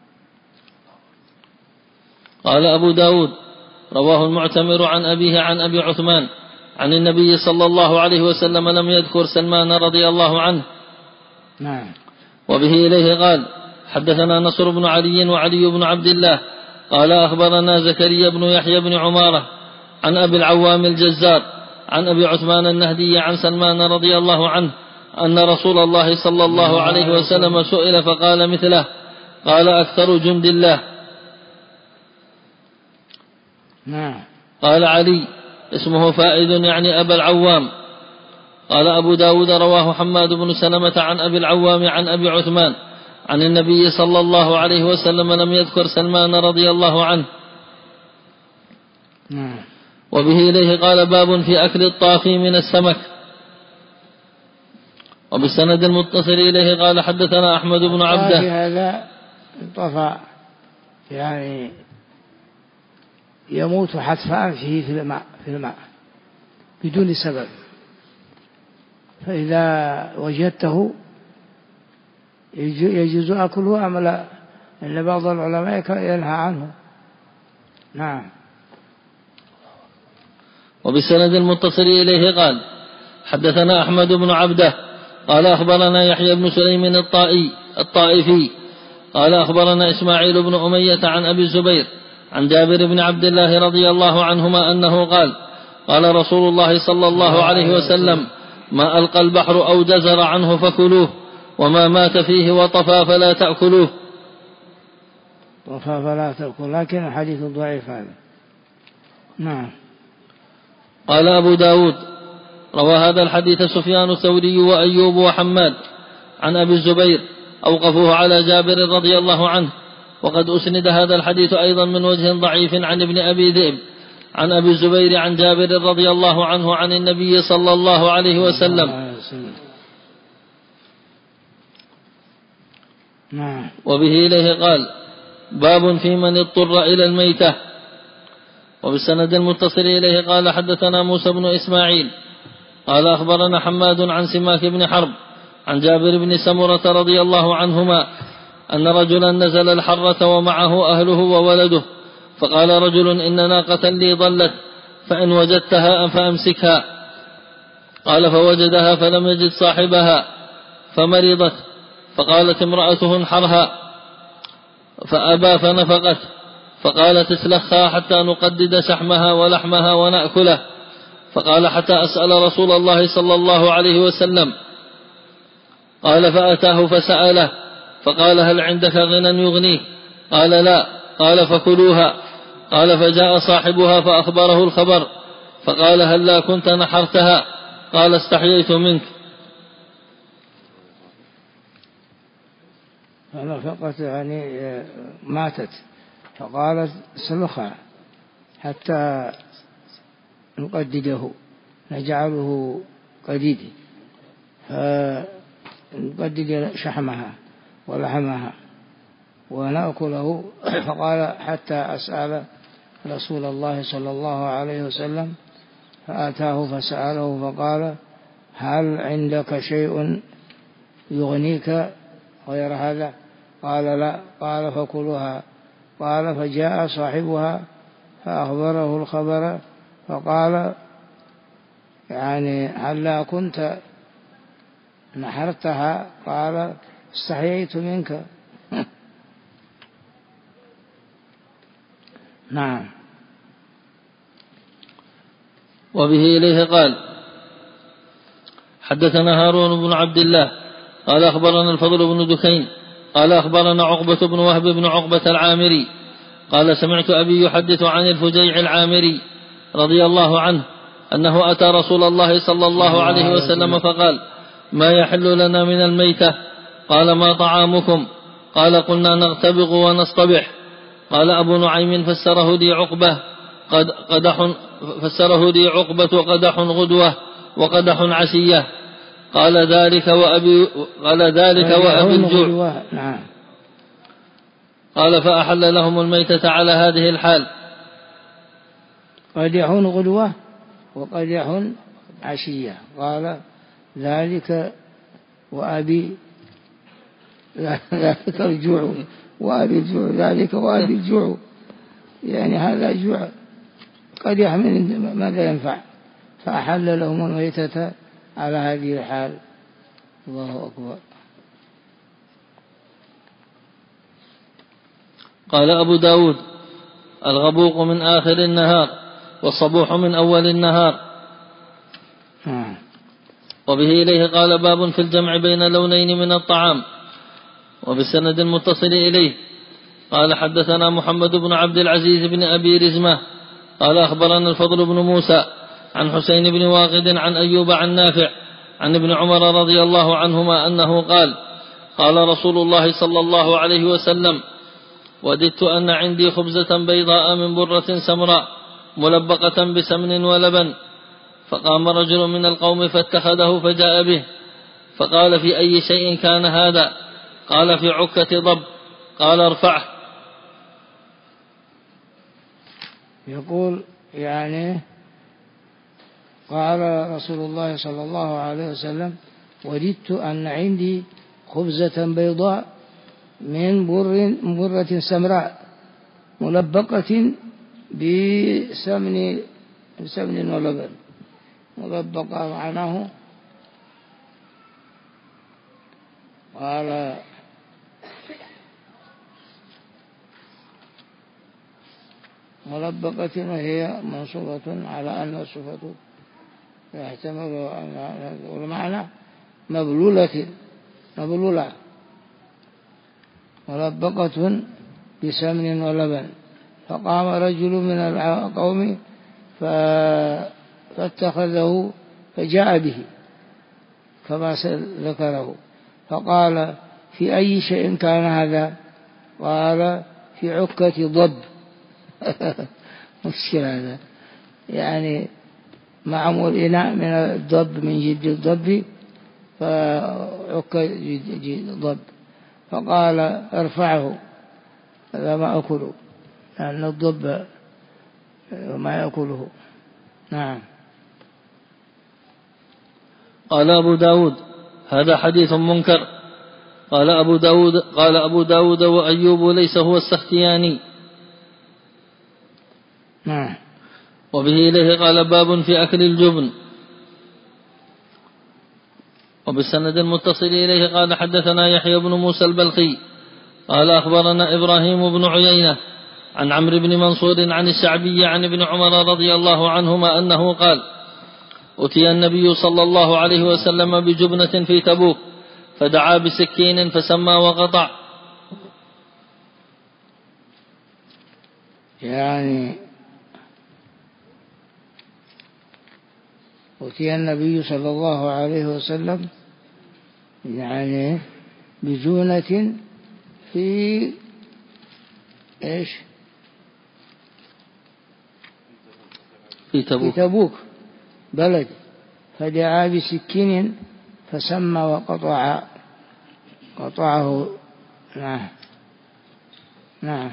قال أبو داود: رواه المعتمر عن أبيه عن أبي عثمان عن النبي صلى الله عليه وسلم لم يذكر سلمان رضي الله عنه. نعم. وبه إليه قال حدثنا نصر بن علي وعلي بن عبد الله قال أخبرنا زكريا بن يحيى بن عمارة عن أبي العوام الجزار عن أبي عثمان النهدي عن سلمان رضي الله عنه أن رسول الله صلى الله عليه وسلم سئل فقال مثله، قال: أكثر جند الله. نعم. قال علي: اسمه فائد يعني أبا العوام. قال أبو داود: رواه حماد بن سلمة عن أبي العوام عن أبي عثمان عن النبي صلى الله عليه وسلم لم يذكر سلمان رضي الله عنه. نعم. وبه إليه قال: باب في أكل الطافي من السمك. وبالسند المتصل إليه قال حدثنا أحمد بن عبده. هذا الطفى يعني يموت حتفاء فيه في الماء بدون سبب، فإذا وجدته يجوز أكله أم لا؟ إن بعض العلماء ينهى عنه. نعم. وبالسند المتصل إليه قال حدثنا أحمد بن عبده قال أخبرنا يحيى بن سليم الطائفي قال أخبرنا إسماعيل بن أمية عن أبي الزبير عن جابر بن عبد الله رضي الله عنهما أنه قال قال رسول الله صلى الله عليه وسلم ما ألقى البحر أو جزر عنه فكلوه وما مات فيه وطفى فلا تأكلوه. طفى فلا تأكل، لكن الحديث ضعيف هذا. نعم. قال أبو داود روى هذا الحديث سفيان الثوري وأيوب وحماد عن أبي الزبير أوقفوه على جابر رضي الله عنه، وقد أسند هذا الحديث أيضا من وجه ضعيف عن ابن أبي ذئب عن أبي الزبير عن جابر رضي الله عنه عن النبي صلى الله عليه وسلم. وبه إليه قال باب في من اضطر إلى الميتة. وبالسند المتصل إليه قال حدثنا موسى بن إسماعيل قال أخبرنا حماد عن سماك بن حرب عن جابر بن سمرة رضي الله عنهما أن رجلا نزل الحرة ومعه أهله وولده، فقال رجل إن ناقة لي ضلت فإن وجدتها فأمسكها. قال فوجدها فلم يجد صاحبها فمرضت، فقالت امرأته انحرها فأبى فنفقت، فقالت اسلخها حتى نقدد شحمها ولحمها ونأكله. فقال حتى أسأل رسول الله صلى الله عليه وسلم. قال فأتاه فسأله فقال هل عندك غنى يغنيك؟ قال لا. قال فكلوها. قال فجاء صاحبها فأخبره الخبر، فقال هل لا كنت نحرتها؟ قال استحييت منك. فنفقت يعني ماتت، فقالت سلخها حتى نقدده، نجعله قديد، فنقدد شحمها ولحمها ونأكله. فقال حتى أسأل رسول الله صلى الله عليه وسلم، فأتاه فسأله فقال هل عندك شيء يغنيك غير هذا؟ قال لا. قال فكلها. قال فجاء صاحبها فأخبره الخبر، فقال يعني هل لا كنت نحرتها؟ قال استحييت منك. نعم. وبه إليه قال حدثنا هارون بن عبد الله قال أخبرنا الفضل بن دكين قال أخبرنا عقبة بن وهب بن عقبة العامري قال سمعت أبي يحدث عن الفجيع العامري رضي الله عنه أنه أتى رسول الله صلى الله عليه وسلم فقال ما يحل لنا من الميتة؟ قال ما طعامكم؟ قال قلنا نغتبغ ونصطبح. قال أبو نعيم فسره لي وقدح غدوة وقدح عشية. قال ذلك وأبي الجوع. قال فأحل لهم الميتة على هذه الحال. قدح غدوة وقدح عشية. قال ذلك وأبي ذلك الجوع وأبي الجوع، ذلك وأبي الجوع، يعني هذا جوع قدح من ماذا ينفع، فأحل لهم الميتة على هذه الحال. الله أكبر. قال أبو داود الغبوق من آخر النهار والصبوح من أول النهار. وبه إليه قال باب في الجمع بين لونين من الطعام. وبالسند المتصل إليه قال حدثنا محمد بن عبد العزيز بن أبي رزمة قال أخبرنا الفضل بن موسى عن حسين بن واقد عن أيوب عن نافع عن ابن عمر رضي الله عنهما أنه قال قال رسول الله صلى الله عليه وسلم وددت أن عندي خبزة بيضاء من برة سمراء ملبقة بسمن ولبن. فقام رجل من القوم فاتخذه فجاء به، فقال في أي شيء كان هذا؟ قال في عكة ضب. قال ارفعه. يقول يعني قال رسول الله صلى الله عليه وسلم وددت أن عندي خبزة بيضاء من برة سمراء ملبقة بسمن ولبن. ملبقة معناه قال ملبقة وهي منصوبة على أن الصفة يحتمل المعنى مبلولة ملبقة بسمن ولبن. فقام رجل من القوم فاتخذه فجاء به كما ذكره، فقال: في أي شيء كان هذا؟ قال: في عكة ضب. مشكلة هذا، يعني معمول إناء من الضب، من جلد الضب، فعكة ضب. فقال: ارفعه، هذا ما أكله، لأن الضب ما يأكله. نعم. قال أبو داود: هذا حديث منكر. قال أبو داود وأيوب ليس هو السختياني. نعم. وبه إليه قال: باب في أكل الجبن. وبالسند المتصل إليه قال: حدثنا يحيى بن موسى البلخي قال: أخبرنا إبراهيم بن عيينة عن عمرو بن منصور عن الشعبي عن ابن عمر رضي الله عنهما أنه قال: أتي النبي صلى الله عليه وسلم بجبنة في تبوك فدعا بسكين فسمى وقطع. يعني أتي النبي صلى الله عليه وسلم يعني بجونة في إيش؟ في تبوك بلد، فدعا بسكين فسمى قطعه. نعم.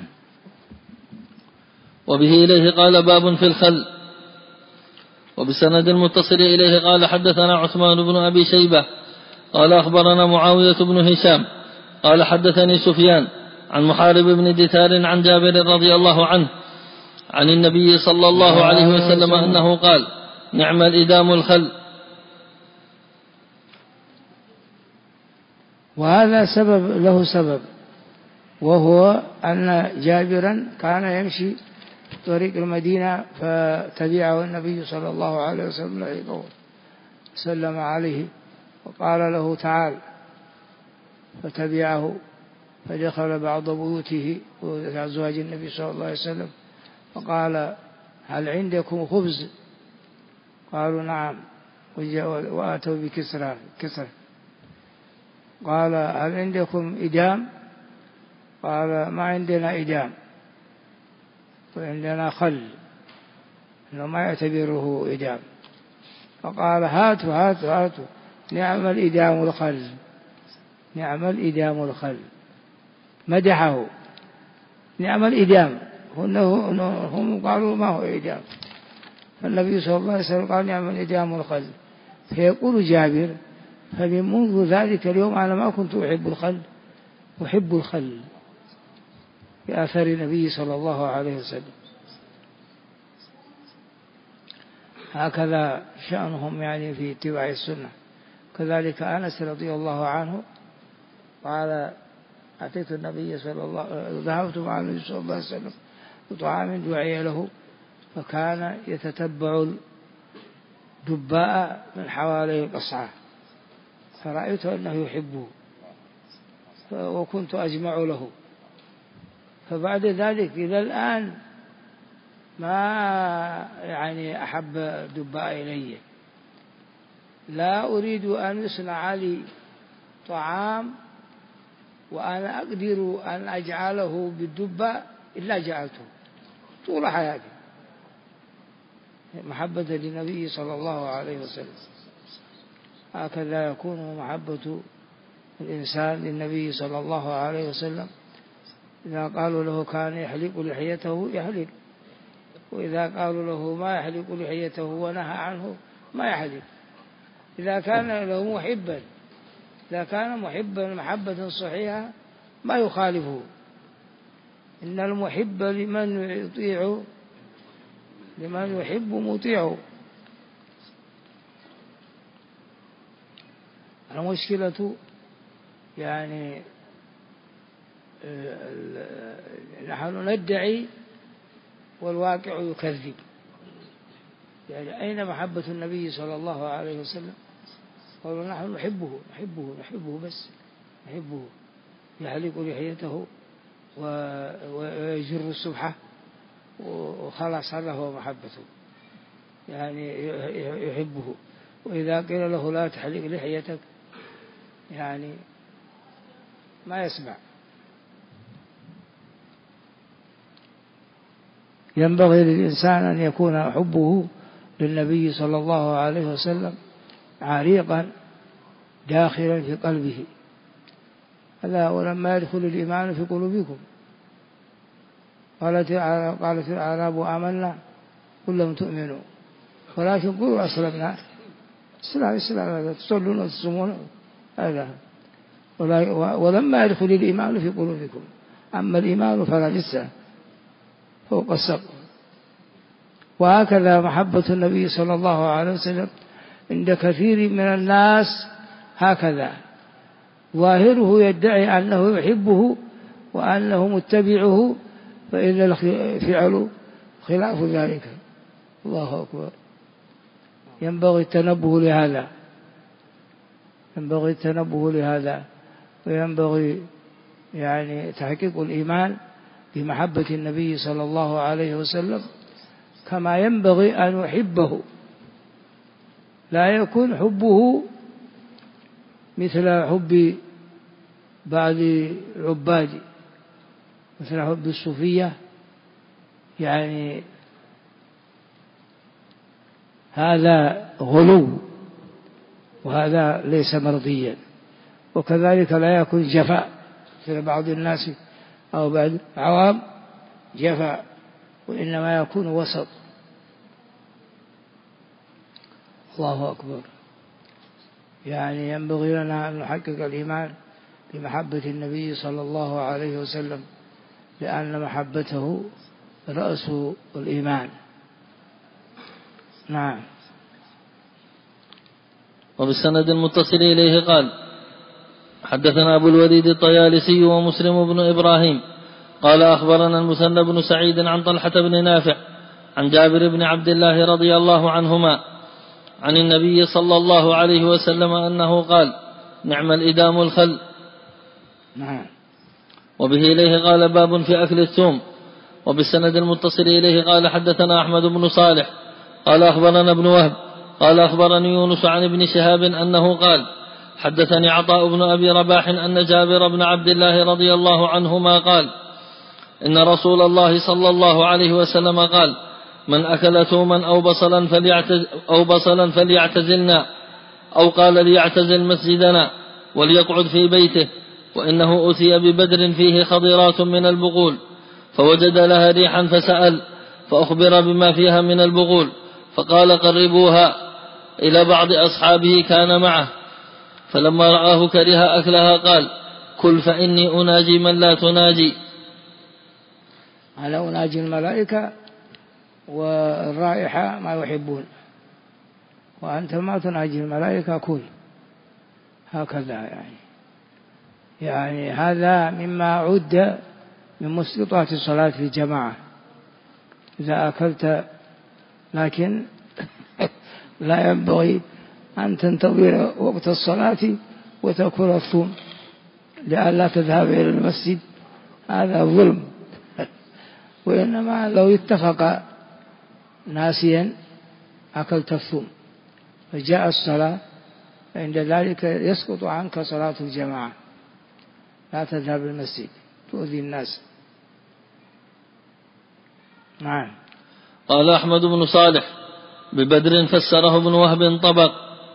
وبه إليه قال: باب في الخل. وبسند المتصل إليه قال: حدثنا عثمان بن أبي شيبة قال: أخبرنا معاوية بن هشام قال: حدثني سفيان عن محارب بن دثار عن جابر رضي الله عنه عن النبي صلى الله عليه وسلم أنه قال: نعم الإدام الخل. وهذا له سبب، وهو أن جابرا كان يمشي طريق المدينة فتبعه النبي صلى الله عليه وسلم سلم عليه وقال له: تعال. فتبعه فدخل بعض بيوته وأزواج النبي صلى الله عليه وسلم فقال: هل عندكم خبز؟ قالوا: نعم. وآتوا بكسرى. قال: هل عندكم إدام؟ قال: ما عندنا إدام، وعندنا خل، إنه ما يعتبره إدام. فقال: هاتوا نعم الإدام الخل. مدحه نعم الإدام. هم قالوا: ما هو إدام؟ فالنبي صلى الله عليه وسلم قال: نعم الإدام الخل. فيقول جابر: فمن منذ ذلك اليوم أنا ما كنت أحب الخل بأثر النبي صلى الله عليه وسلم. هكذا شأنهم يعني في اتباع السنة. كذلك أنس رضي الله عنه قال: أتيت النبي ذهبت مع النبي صلى الله عليه وسلم بطعام دعي له، فكان يتتبع الدباء من حوالي القصعة، فرأيت أنه يحبه وكنت أجمع له. فبعد ذلك إلى الآن ما يعني أحب الدباء إلي. لا أريد أن يصنع لي طعام وأنا أقدر أن أجعله بالدباء إلا جعلته طول حياتي، محبة للنبي صلى الله عليه وسلم. هكذا يكون محبة الإنسان للنبي صلى الله عليه وسلم. إذا قالوا له كان يحلق لحيته يحلق، وإذا قالوا له ما يحلق لحيته ونهى عنه ما يحلق. إذا كان محبا محبة صحيحة ما يخالفه. إن المحب لمن يحب مطيع. المشكلة يعني نحن ندعي والواقع يكذب. يعني أين محبة النبي صلى الله عليه وسلم؟ قالوا نحن نحبه بس نحبه، يحلق لحيته ويجر السبحة وخلاص، هذا هو محبته، يعني يحبه. وإذا قيل له لا تحلق لحيتك يعني ما يسمع. ينبغي للإنسان أن يكون حبه للنبي صلى الله عليه وسلم عريقا داخلا في قلبه. هذا ولما يدخل الإيمان في قلوبكم قالت الأعراب آمنا قل لم تؤمنوا ولكن قولوا أسلمنا. الإسلام تصلون وتصومون هذا، ولما يدخل الإيمان في قلوبكم. أما الإيمان فلا لسه فوق السقف. وهكذا محبة النبي صلى الله عليه وسلم عند كثير من الناس هكذا، ظاهره يدعي أنه يحبه وأنه متبعه، فإن الفعل خلاف ذلك. الله أكبر. ينبغي التنبه لهذا، وينبغي يعني تحقيق الإيمان بمحبة النبي صلى الله عليه وسلم كما ينبغي أن يحبه. لا يكون حبه مثل حب بعض العباد، مثل حب الصوفية، يعني هذا غلو وهذا ليس مرضيا. وكذلك لا يكون جفاء مثل بعض الناس أو بعض العوام جفاء، وإنما يكون وسط. الله أكبر. يعني ينبغي لنا أن نحقق الإيمان بمحبة النبي صلى الله عليه وسلم، لأن محبته رأس الإيمان. نعم. وبالسند المتصل إليه قال حدثنا أبو الوليد الطيالسي ومسلم بن إبراهيم قال أخبرنا المثنى بن سعيد عن طلحة بن نافع عن جابر بن عبد الله رضي الله عنهما عن النبي صلى الله عليه وسلم أنه قال نعم الإدام الخل. نعم. وبه إليه قال باب في أكل الثوم. وبالسند المتصل إليه قال حدثنا أحمد بن صالح قال أخبرنا ابن وهب قال أخبرني يونس عن ابن شهاب أنه قال حدثني عطاء بن أبي رباح أن جابر بن عبد الله رضي الله عنهما قال إن رسول الله صلى الله عليه وسلم قال من أكل ثوما أو بصلا فليعتزلنا، أو قال ليعتزل مسجدنا وليقعد في بيته، وإنه أتي ببدر فيه خضرات من البغول فوجد لها ريحا فسأل فأخبر بما فيها من البغول فقال قربوها إلى بعض أصحابه كان معه، فلما رآه كره أكلها قال كل فإني أناجي من لا تناجي. على أناجي الملائكة والرائحة ما يحبون، وأنت ما تناجي الملائكة كل هكذا. يعني هذا مما عد من مسقطات الصلاة في الجماعة إذا أكلت، لكن لا ينبغي أن تنتظر وقت الصلاة وتأكل الثوم لئلا تذهب إلى المسجد، هذا ظلم. وإنما لو اتفق ناسيا أكلت الثوم فجاء الصلاة، فعند ذلك يسقط عنك صلاة الجماعة، لا تذهب المسجد تؤذي الناس. نعم. قال أحمد بن صالح ببدر فسره ابن وهب طبق،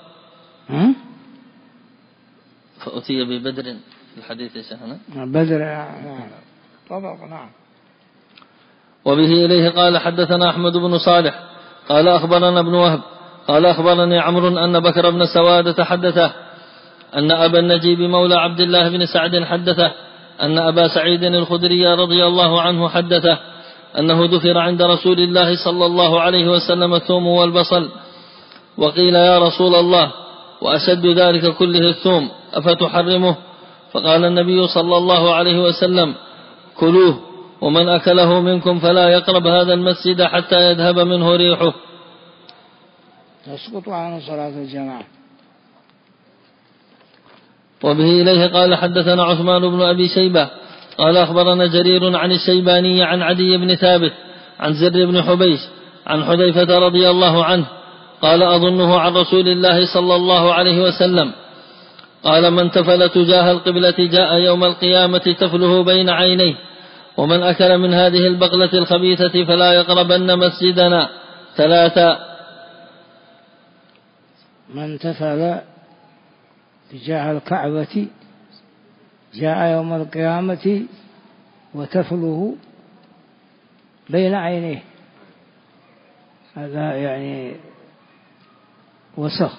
فأتي ببدر في الحديث يا شيخنا بدر طبق. نعم. وبه إليه قال حدثنا أحمد بن صالح قال أخبرنا ابن وهب قال أخبرني عمرو أن بكر بن سوادة حدثه أن أبا النجيب مولى عبد الله بن سعد حدثه أن أبا سعيد الخدري رضي الله عنه حدثه أنه ذكر عند رسول الله صلى الله عليه وسلم الثوم والبصل، وقيل يا رسول الله وأشد ذلك كله الثوم أفتحرمه؟ فقال النبي صلى الله عليه وسلم كلوه ومن أكله منكم فلا يقرب هذا المسجد حتى يذهب منه ريحه. تسقط عنه صلاة الجماعة. وبه إليه قال حدثنا عثمان بن أبي شيبة قال أخبرنا جرير عن الشيباني عن عدي بن ثابت عن زر بن حبيش عن حذيفة رضي الله عنه قال أظنه عن رسول الله صلى الله عليه وسلم قال من تفل تجاه القبلة جاء يوم القيامة تفله بين عينيه ومن أكل من هذه البقلة الخبيثة فلا يقربن مسجدنا. 3. من تفل تجاه الكعبة جاء يوم القيامة وتفله بين عينيه. هذا يعني وسخ،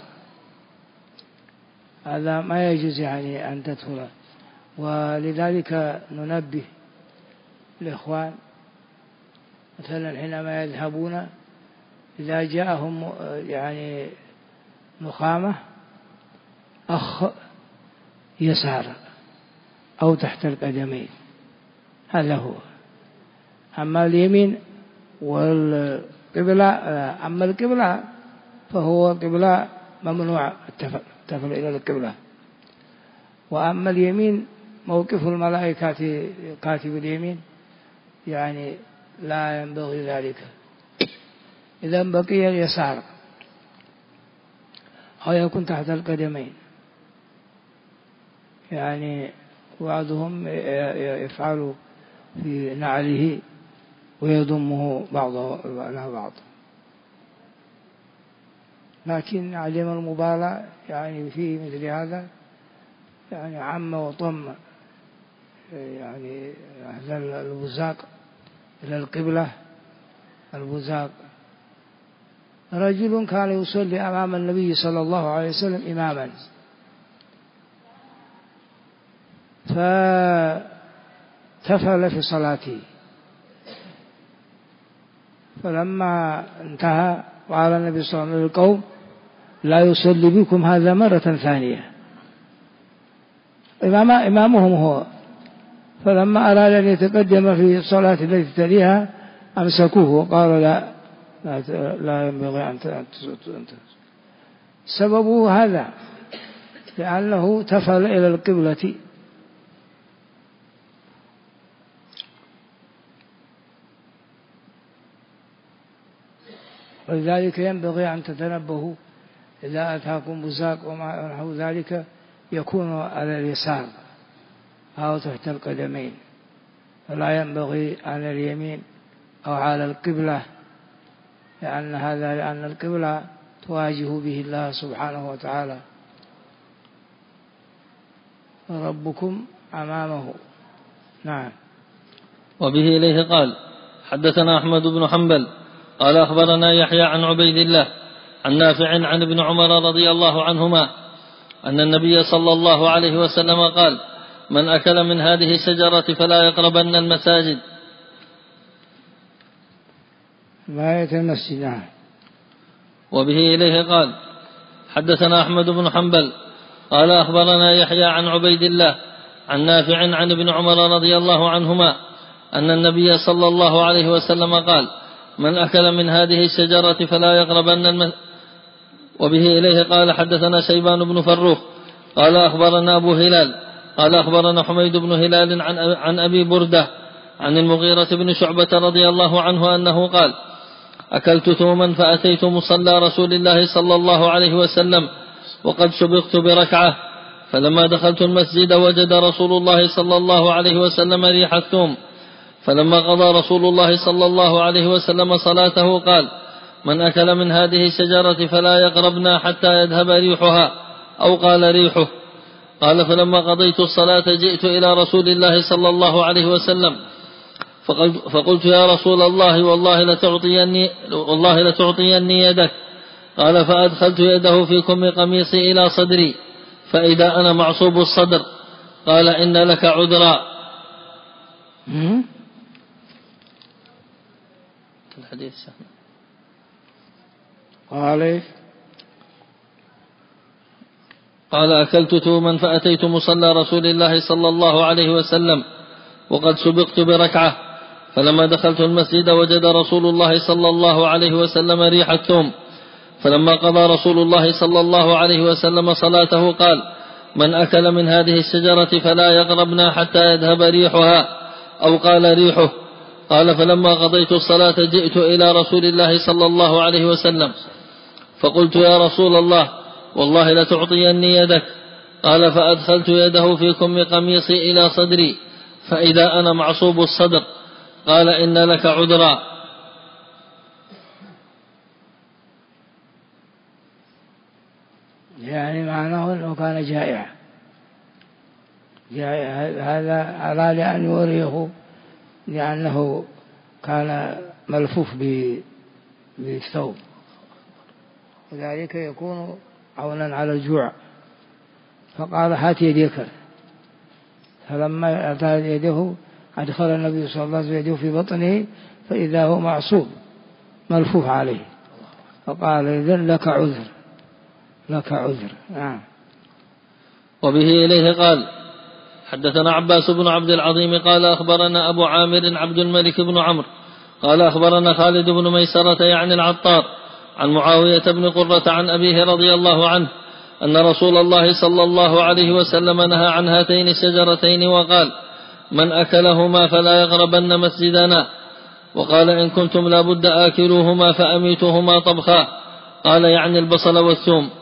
هذا ما يجوز يعني أن تدخل. ولذلك ننبه الإخوان مثلا حينما يذهبون إذا جاءهم يعني نخامة أخ يسار أو تحت القدمين، هذا هو. أما اليمين والقبلة، أما القبلة فهو قبلة ممنوع التفل إلى القبلة. وأما اليمين موقف الملائكة كاتب اليمين يعني لا ينبغي ذلك. إذا بقي اليسار أو يكون تحت القدمين، يعني بعضهم يفعل في نعله ويضمه بعضه إلى بعض، لكن علم المبالاة يعني في مثل هذا يعني عم وطم يعني هذا البزاق إلى القبلة. البزاق رجل كان يصلي أمام النبي صلى الله عليه وسلم إماما، فتفل في صلاته، فلما انتهى قال النبي صلى الله عليه وسلم للقوم لا يصلي بكم هذا مرة ثانية. إمامهم هو، فلما أراد أن يتقدم في الصلاة التي تليها أمسكوه وقالوا لا ينبغي أن سببه هذا، لأنه تفل إلى القبلة. ولذلك ينبغي أن تتنبهوا إذا أتاكم بزاق وما نحو ذلك يكون على اليسار أو تحت القدمين، ولا ينبغي على اليمين أو على القبلة، لأن القبلة تواجه به الله سبحانه وتعالى، ربكم أمامه. نعم. وبه إليه قال حدثنا أحمد بن حنبل قال أخبرنا يحيى عن عبيد الله عن نافع عن ابن عمر رضي الله عنهما أن النبي صلى الله عليه وسلم قال من أكل من هذه الشجرة فلا يقربن المساجد. آية المسجد. وبه إليه قال حدثنا أحمد بن حنبل قال أخبرنا يحيى عن عبيد الله عن نافع عن ابن عمر رضي الله عنهما أن النبي صلى الله عليه وسلم قال من أكل من هذه الشجرة فلا يقربن وبه إليه قال حدثنا شيبان بن فروخ قال أخبرنا أبو هلال قال أخبرنا حميد بن هلال عن أبي بردة عن المغيرة بن شعبة رضي الله عنه أنه قال أكلت ثوما فأتيت مصلى رسول الله صلى الله عليه وسلم وقد سبقت بركعة، فلما دخلت المسجد وجد رسول الله صلى الله عليه وسلم ريح الثوم، فلما قضى رسول الله صلى الله عليه وسلم صلاته قال من أكل من هذه الشجرة فلا يقربنا حتى يذهب ريحها أو قال ريحه. قال فلما قضيت الصلاة جئت إلى رسول الله صلى الله عليه وسلم فقلت يا رسول الله والله لتعطيني يدك. قال فأدخلت يده في كم قميصي إلى صدري فإذا أنا معصوب الصدر. قال إن لك عذرا. الحديث قال أكلت ثوما فأتيت مصلى رسول الله صلى الله عليه وسلم وقد سبقت بركعة، فلما دخلت المسجد وجد رسول الله صلى الله عليه وسلم ريح الثوم، فلما قضى رسول الله صلى الله عليه وسلم صلاته قال: من أكل من هذه الشجرة فلا يقربنا حتى يذهب ريحها، أو قال ريحه. قال: فلما قضيت الصلاة جئت إلى رسول الله صلى الله عليه وسلم فقلت: يا رسول الله، والله لتعطيني يدك. قال: فأدخلت يده في كم قميصي إلى صدري فإذا أنا معصوب الصدر. قال: إن لك عذرا. يعني معناه أنه كان جائع، هذا أراد أن يوريه لأنه كان ملفوف بالثوب، وذلك يكون عونا على الجوع. فقال: هات يديك. فلما أتى يده أدخل النبي صلى الله عليه وسلم يده في بطنه فإذا هو معصوب ملفوف عليه، فقال: إذن لك عذر، لك عذر. نعم. وبه إليه قال: حدثنا عباس بن عبد العظيم قال: أخبرنا أبو عامر عبد الملك بن عمرو قال: أخبرنا خالد بن ميسرة يعني العطار عن معاوية بن قرة عن أبيه رضي الله عنه أن رسول الله صلى الله عليه وسلم نهى عن هاتين الشجرتين وقال: من أكلهما فلا يقربن مسجدنا. وقال: إن كنتم لابد آكلوهما فأميتوهما طبخا. قال: يعني البصل والثوم.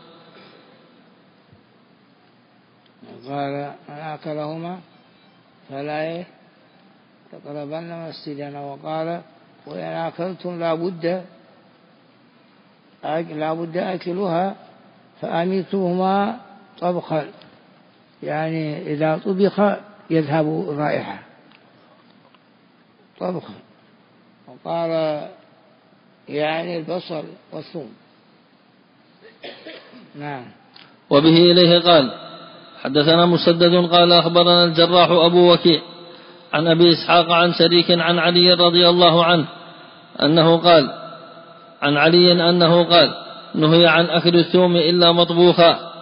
قال: من أكلهما فلا يقربن مسجدنا. وقال: وإن أكلتم لابد أكلها فأميتوهما طبخا، يعني إذا طبخ يذهب رائحة طبخا. وقال: يعني البصل والثوم. نعم. وبه إليه قال: حدثنا مسدد قال: أخبرنا الجراح أبو وكيع عن أبي إسحاق عن شريك عن علي رضي الله عنه أنه قال: عن علي أنه قال: نهي عن أكل الثوم إلا مطبوخا.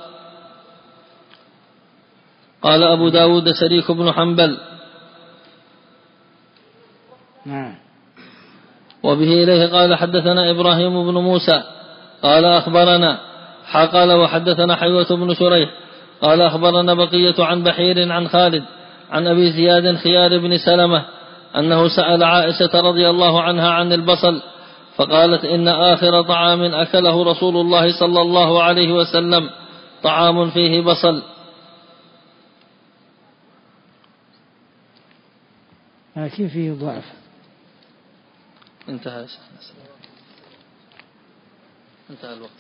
قال أبو داود: شريك بن حنبل. وبه إليه قال: حدثنا إبراهيم بن موسى قال: أخبرنا قال: وحدثنا حيوة بن شريح قال: أخبرنا بقية عن بحير عن خالد عن أبي زياد خيار بن سلمة أنه سأل عائشة رضي الله عنها عن البصل فقالت: إن آخر طعام أكله رسول الله صلى الله عليه وسلم طعام فيه بصل. لكن فيه ضعف. انتهى الوقت.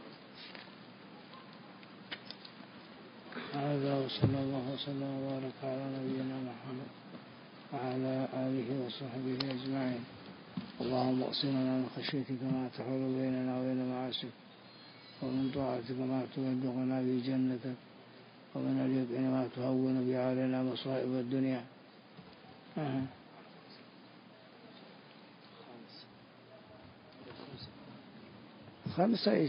هذا وصلى الله وسلم وبارك على نبينا محمد وعلى آله وصحبه أجمعين. اللهم اقسم لنا من خشيتك ما تحول بيننا وبين معاصيك، ومن طاعتك ما تبلغنا به جنتك، ومن اليقين ما تهون به علينا مصائب الدنيا. خمسة إيش؟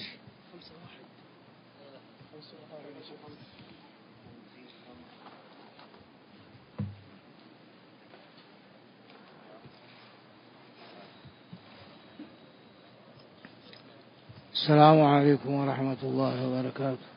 السلام عليكم ورحمة الله وبركاته.